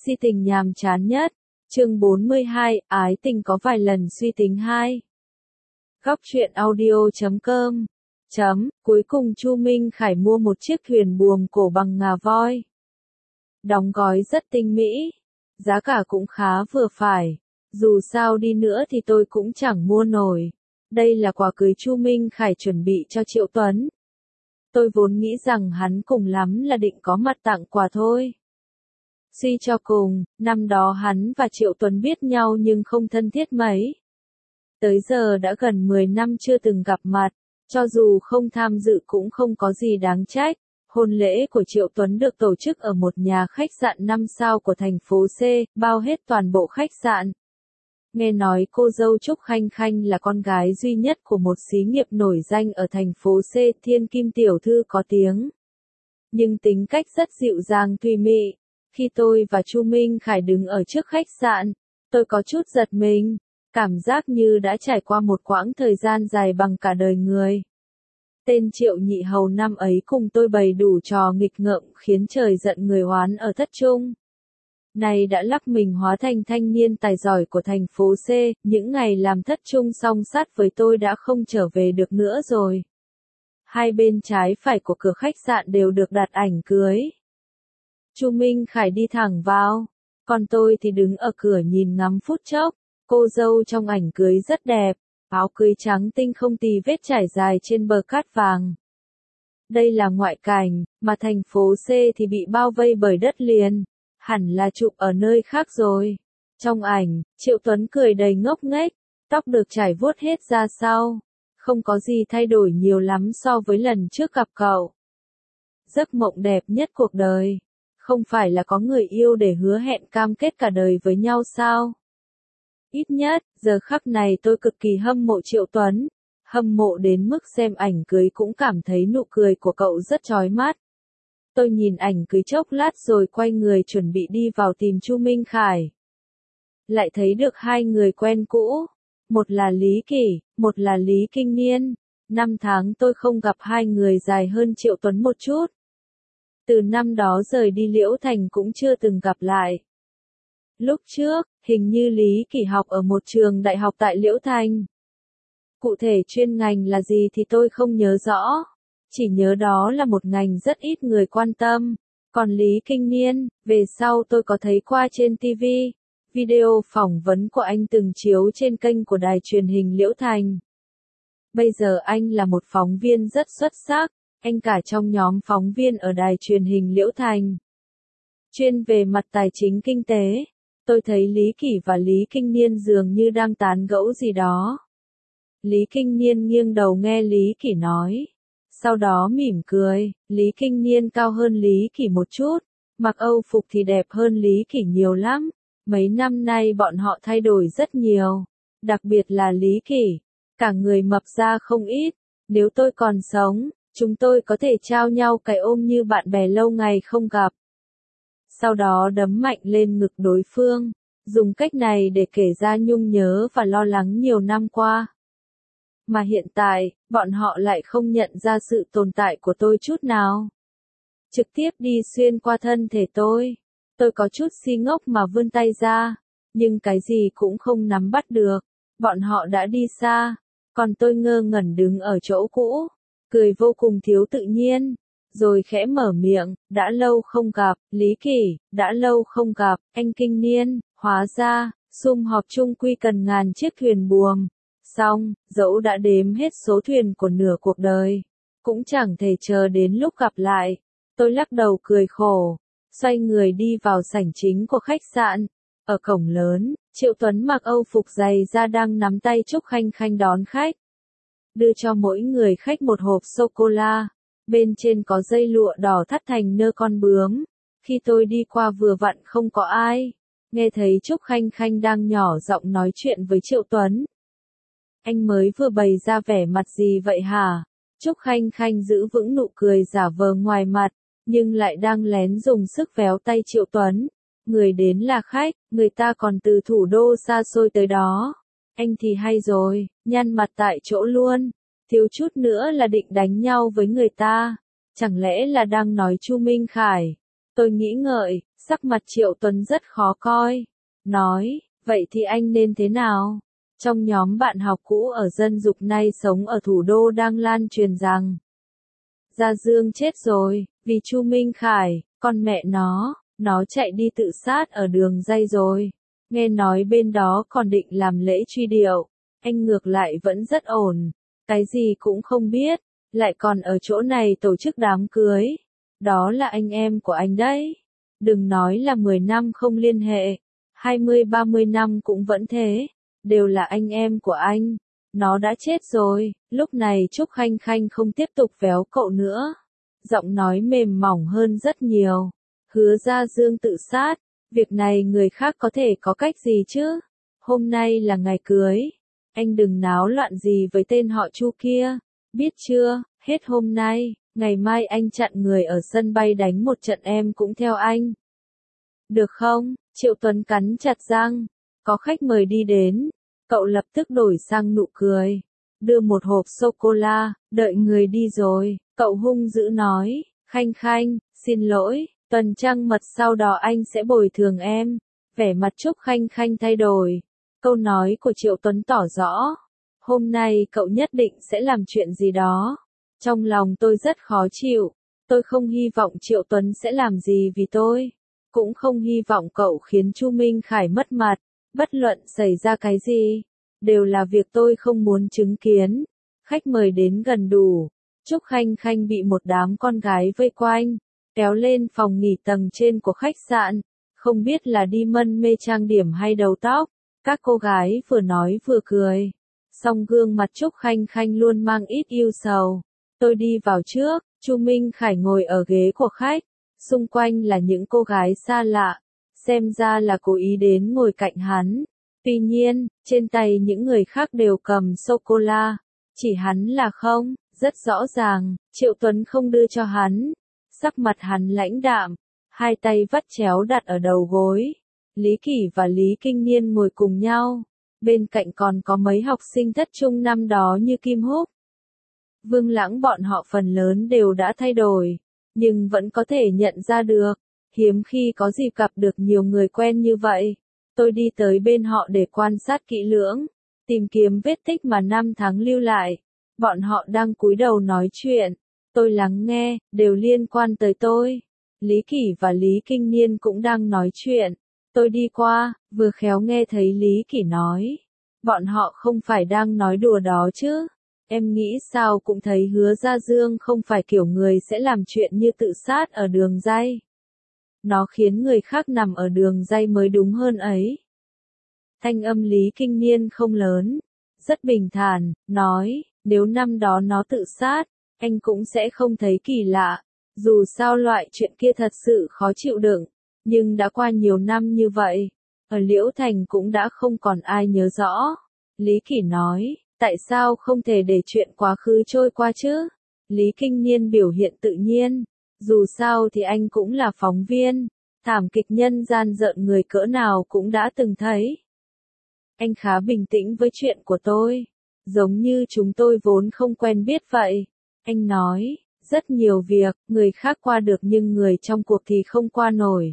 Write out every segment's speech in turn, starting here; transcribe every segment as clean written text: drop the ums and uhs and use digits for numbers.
Si tình nhàm chán nhất. Chương 42, ái tình có vài lần suy tính 2. Góc truyện audio.com. Cuối cùng Chu Minh Khải mua một chiếc thuyền buồm cổ bằng ngà voi. Đóng gói rất tinh mỹ, giá cả cũng khá vừa phải. Dù sao đi nữa thì tôi cũng chẳng mua nổi. Đây là quà cưới Chu Minh Khải chuẩn bị cho Triệu Tuấn. Tôi vốn nghĩ rằng hắn cùng lắm là định có mặt tặng quà thôi. Suy cho cùng, năm đó hắn và Triệu Tuấn biết nhau nhưng không thân thiết mấy. Tới giờ đã gần 10 năm chưa từng gặp mặt, cho dù không tham dự cũng không có gì đáng trách. Hôn lễ của Triệu Tuấn được tổ chức ở một nhà khách sạn 5 sao của thành phố C, bao hết toàn bộ khách sạn. Nghe nói cô dâu Trúc Khanh Khanh là con gái duy nhất của một xí nghiệp nổi danh ở thành phố C, thiên kim tiểu thư có tiếng. Nhưng tính cách rất dịu dàng tùy mị. Khi tôi và Chu Minh Khải đứng ở trước khách sạn, tôi có chút giật mình, cảm giác như đã trải qua một quãng thời gian dài bằng cả đời người. Tên Triệu Nhị Hầu năm ấy cùng tôi bày đủ trò nghịch ngợm khiến trời giận người oán ở Thất Trung. Này đã lắc mình hóa thành thanh niên tài giỏi của thành phố C, những ngày làm Thất Trung song sát với tôi đã không trở về được nữa rồi. Hai bên trái phải của cửa khách sạn đều được đặt ảnh cưới. Chu Minh Khải đi thẳng vào, còn tôi thì đứng ở cửa nhìn ngắm phút chốc. Cô dâu trong ảnh cưới rất đẹp, áo cưới trắng tinh không tì vết trải dài trên bờ cát vàng. Đây là ngoại cảnh, mà thành phố C thì bị bao vây bởi đất liền, hẳn là chụp ở nơi khác rồi. Trong ảnh, Triệu Tuấn cười đầy ngốc nghếch, tóc được trải vuốt hết ra sau, không có gì thay đổi nhiều lắm so với lần trước gặp cậu. Giấc mộng đẹp nhất cuộc đời. Không phải là có người yêu để hứa hẹn cam kết cả đời với nhau sao? Ít nhất, giờ khắc này tôi cực kỳ hâm mộ Triệu Tuấn. Hâm mộ đến mức xem ảnh cưới cũng cảm thấy nụ cười của cậu rất chói mắt. Tôi nhìn ảnh cưới chốc lát rồi quay người chuẩn bị đi vào tìm Chu Minh Khải. Lại thấy được hai người quen cũ. Một là Lý Kỷ, một là Lý Kinh Niên. 5 tháng tôi không gặp hai người dài hơn Triệu Tuấn một chút. Từ năm đó rời đi Liễu Thành cũng chưa từng gặp lại. Lúc trước, hình như Lý Kỷ học ở một trường đại học tại Liễu Thành. Cụ thể chuyên ngành là gì thì tôi không nhớ rõ. Chỉ nhớ đó là một ngành rất ít người quan tâm. Còn Lý Kinh Niên, về sau tôi có thấy qua trên TV. Video phỏng vấn của anh từng chiếu trên kênh của đài truyền hình Liễu Thành. Bây giờ anh là một phóng viên rất xuất sắc. Anh cả trong nhóm phóng viên ở đài truyền hình Liễu Thành. Chuyên về mặt tài chính kinh tế, tôi thấy Lý Kỷ và Lý Kinh Niên dường như đang tán gẫu gì đó. Lý Kinh Niên nghiêng đầu nghe Lý Kỷ nói. Sau đó mỉm cười, Lý Kinh Niên cao hơn Lý Kỷ một chút, mặc Âu phục thì đẹp hơn Lý Kỷ nhiều lắm. Mấy năm nay bọn họ thay đổi rất nhiều, đặc biệt là Lý Kỷ, cả người mập ra không ít. Nếu tôi còn sống, chúng tôi có thể trao nhau cái ôm như bạn bè lâu ngày không gặp. Sau đó đấm mạnh lên ngực đối phương, dùng cách này để kể ra nhung nhớ và lo lắng nhiều năm qua. Mà hiện tại, bọn họ lại không nhận ra sự tồn tại của tôi chút nào. Trực tiếp đi xuyên qua thân thể tôi. Tôi có chút si ngốc mà vươn tay ra, nhưng cái gì cũng không nắm bắt được. Bọn họ đã đi xa, còn tôi ngơ ngẩn đứng ở chỗ cũ. Cười vô cùng thiếu tự nhiên, rồi khẽ mở miệng, đã lâu không gặp, Lý Kỷ, đã lâu không gặp, anh Kinh Niên, hóa ra, sum họp chung quy cần ngàn chiếc thuyền buồm. Xong, dẫu đã đếm hết số thuyền của nửa cuộc đời, cũng chẳng thể chờ đến lúc gặp lại. Tôi lắc đầu cười khổ, xoay người đi vào sảnh chính của khách sạn. Ở cổng lớn, Triệu Tuấn mặc Âu phục dày da đang nắm tay Trúc Khanh Khanh đón khách. Đưa cho mỗi người khách một hộp sô-cô-la, bên trên có dây lụa đỏ thắt thành nơ con bướm. Khi tôi đi qua vừa vặn không có ai, nghe thấy Trúc Khanh Khanh đang nhỏ giọng nói chuyện với Triệu Tuấn. Anh mới vừa bày ra vẻ mặt gì vậy hả? Trúc Khanh Khanh giữ vững nụ cười giả vờ ngoài mặt, nhưng lại đang lén dùng sức véo tay Triệu Tuấn. Người đến là khách, người ta còn từ thủ đô xa xôi tới đó. Anh thì hay rồi, nhăn mặt tại chỗ luôn, thiếu chút nữa là định đánh nhau với người ta. Chẳng lẽ là đang nói Chu Minh Khải? Tôi nghĩ ngợi, sắc mặt Triệu Tuấn rất khó coi. Nói, vậy thì anh nên thế nào? Trong nhóm bạn học cũ ở dân dục nay sống ở thủ đô đang lan truyền rằng Gia Dương chết rồi, vì Chu Minh Khải, con mẹ nó chạy đi tự sát ở đường ray rồi. Nghe nói bên đó còn định làm lễ truy điệu, anh ngược lại vẫn rất ổn, cái gì cũng không biết, lại còn ở chỗ này tổ chức đám cưới. Đó là anh em của anh đấy. Đừng nói là 10 năm không liên hệ, 20-30 năm cũng vẫn thế, đều là anh em của anh. Nó đã chết rồi, lúc này Trúc Khanh Khanh không tiếp tục véo cậu nữa. Giọng nói mềm mỏng hơn rất nhiều. Hứa Gia Dương tự sát, việc này người khác có thể có cách gì chứ? Hôm nay là ngày cưới, anh đừng náo loạn gì với tên họ Chu kia, biết chưa? Hết hôm nay, ngày mai anh chặn người ở sân bay đánh một trận em cũng theo anh. Được không? Triệu Tuấn cắn chặt răng. Có khách mời đi đến, cậu lập tức đổi sang nụ cười, đưa một hộp sô-cô-la, đợi người đi rồi, cậu hung dữ nói, Khanh Khanh, xin lỗi, tuần trăng mật sau đó anh sẽ bồi thường em. Vẻ mặt Trúc Khanh Khanh thay đổi, câu nói của Triệu Tuấn tỏ rõ, hôm nay cậu nhất định sẽ làm chuyện gì đó. Trong lòng tôi rất khó chịu, tôi không hy vọng Triệu Tuấn sẽ làm gì vì tôi, cũng không hy vọng cậu khiến Chu Minh Khải mất mặt. Bất luận xảy ra cái gì, đều là việc tôi không muốn chứng kiến. Khách mời đến gần đủ, Trúc Khanh Khanh bị một đám con gái vây quanh, kéo lên phòng nghỉ tầng trên của khách sạn, không biết là đi mân mê trang điểm hay đầu tóc. Các cô gái vừa nói vừa cười, song gương mặt Trúc Khanh Khanh luôn mang ít ưu sầu. Tôi đi vào trước, Chu Minh Khải ngồi ở ghế của khách, xung quanh là những cô gái xa lạ. Xem ra là cố ý đến ngồi cạnh hắn. Tuy nhiên, trên tay những người khác đều cầm sô-cô-la. Chỉ hắn là không, rất rõ ràng, Triệu Tuấn không đưa cho hắn. Sắc mặt hắn lãnh đạm, hai tay vắt chéo đặt ở đầu gối. Lý Kỷ và Lý Kinh Niên ngồi cùng nhau. Bên cạnh còn có mấy học sinh thất trung năm đó như Kim Húc, Vương Lãng, bọn họ phần lớn đều đã thay đổi, nhưng vẫn có thể nhận ra được. Hiếm khi có dịp gặp được nhiều người quen như vậy. Tôi đi tới bên họ để quan sát kỹ lưỡng, tìm kiếm vết tích mà năm tháng lưu lại. Bọn họ đang cúi đầu nói chuyện, tôi lắng nghe, đều liên quan tới tôi. Lý Kỷ và Lý Kinh Niên cũng đang nói chuyện. Tôi đi qua, vừa khéo nghe thấy Lý Kỷ nói, bọn họ không phải đang nói đùa đó chứ. Em nghĩ sao cũng thấy Hứa Gia Dương không phải kiểu người sẽ làm chuyện như tự sát ở đường ray. Nó khiến người khác nằm ở đường ray mới đúng hơn ấy. Thanh âm Lý Kinh Niên không lớn, rất bình thản, nói, nếu năm đó nó tự sát, anh cũng sẽ không thấy kỳ lạ. Dù sao loại chuyện kia thật sự khó chịu đựng, nhưng đã qua nhiều năm như vậy, ở Liễu Thành cũng đã không còn ai nhớ rõ. Lý Kỷ nói, tại sao không thể để chuyện quá khứ trôi qua chứ? Lý Kinh Niên biểu hiện tự nhiên. Dù sao thì anh cũng là phóng viên, thảm kịch nhân gian rợn người cỡ nào cũng đã từng thấy. Anh khá bình tĩnh với chuyện của tôi, giống như chúng tôi vốn không quen biết vậy. Anh nói, rất nhiều việc, người khác qua được nhưng người trong cuộc thì không qua nổi.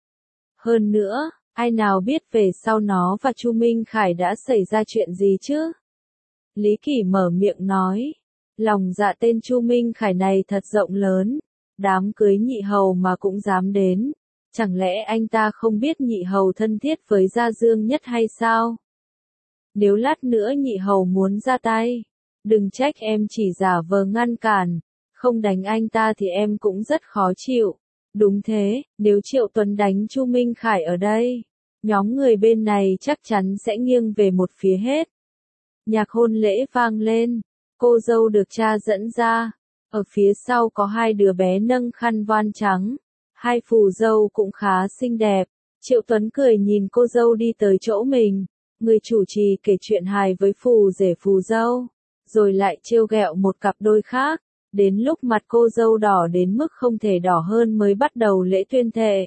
Hơn nữa, ai nào biết về sau nó và Chu Minh Khải đã xảy ra chuyện gì chứ? Lý Kỷ mở miệng nói, lòng dạ tên Chu Minh Khải này thật rộng lớn. Đám cưới nhị hầu mà cũng dám đến. Chẳng lẽ anh ta không biết nhị hầu thân thiết với Gia Dương nhất hay sao? Nếu lát nữa nhị hầu muốn ra tay, đừng trách em chỉ giả vờ ngăn cản. Không đánh anh ta thì em cũng rất khó chịu. Đúng thế, nếu Triệu Tuấn đánh Chu Minh Khải ở đây, nhóm người bên này chắc chắn sẽ nghiêng về một phía hết. Nhạc hôn lễ vang lên, cô dâu được cha dẫn ra. Ở phía sau có hai đứa bé nâng khăn voan trắng. Hai phù dâu cũng khá xinh đẹp. Triệu Tuấn cười nhìn cô dâu đi tới chỗ mình. Người chủ trì kể chuyện hài với phù rể phù dâu. Rồi lại trêu ghẹo một cặp đôi khác. Đến lúc mặt cô dâu đỏ đến mức không thể đỏ hơn mới bắt đầu lễ tuyên thệ.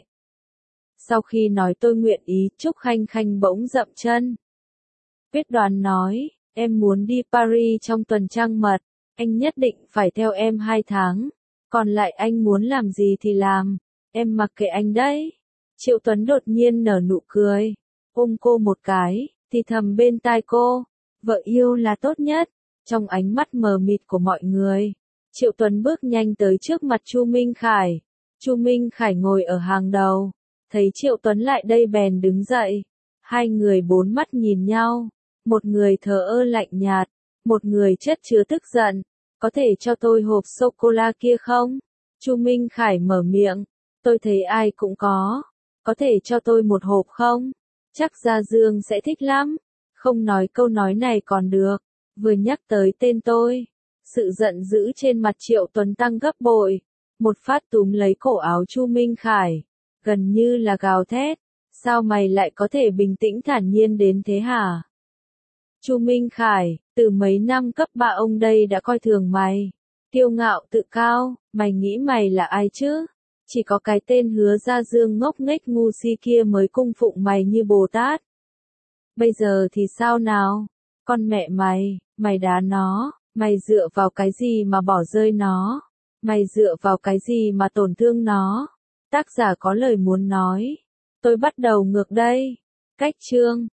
Sau khi nói tôi nguyện ý, Trúc Khanh Khanh bỗng dậm chân. Quyết đoán nói, em muốn đi Paris trong tuần trăng mật. Anh nhất định phải theo em 2 tháng. Còn lại anh muốn làm gì thì làm. Em mặc kệ anh đấy. Triệu Tuấn đột nhiên nở nụ cười, ôm cô một cái, thì thầm bên tai cô, vợ yêu là tốt nhất. Trong ánh mắt mờ mịt của mọi người, Triệu Tuấn bước nhanh tới trước mặt Chu Minh Khải. Chu Minh Khải ngồi ở hàng đầu, thấy Triệu Tuấn lại đây bèn đứng dậy. Hai người bốn mắt nhìn nhau, một người thờ ơ lạnh nhạt, một người chất chứa tức giận. Có thể cho tôi hộp sô-cô-la kia không? Chu Minh Khải mở miệng, tôi thấy ai cũng có. Có thể cho tôi một hộp không? Chắc Gia Dương sẽ thích lắm. Không nói câu nói này còn được, vừa nhắc tới tên tôi. Sự giận dữ trên mặt Triệu Tuấn tăng gấp bội. Một phát túm lấy cổ áo Chu Minh Khải, gần như là gào thét. Sao mày lại có thể bình tĩnh thản nhiên đến thế hả? Chu Minh Khải, từ mấy năm cấp 3 ông đây đã coi thường mày. Kiêu ngạo tự cao, mày nghĩ mày là ai chứ? Chỉ có cái tên Hứa Gia Dương ngốc nghếch ngu si kia mới cung phụng mày như Bồ Tát. Bây giờ thì sao nào? Con mẹ mày, mày đá nó, mày dựa vào cái gì mà bỏ rơi nó? Mày dựa vào cái gì mà tổn thương nó? Tác giả có lời muốn nói. Tôi bắt đầu ngược đây. Cách chương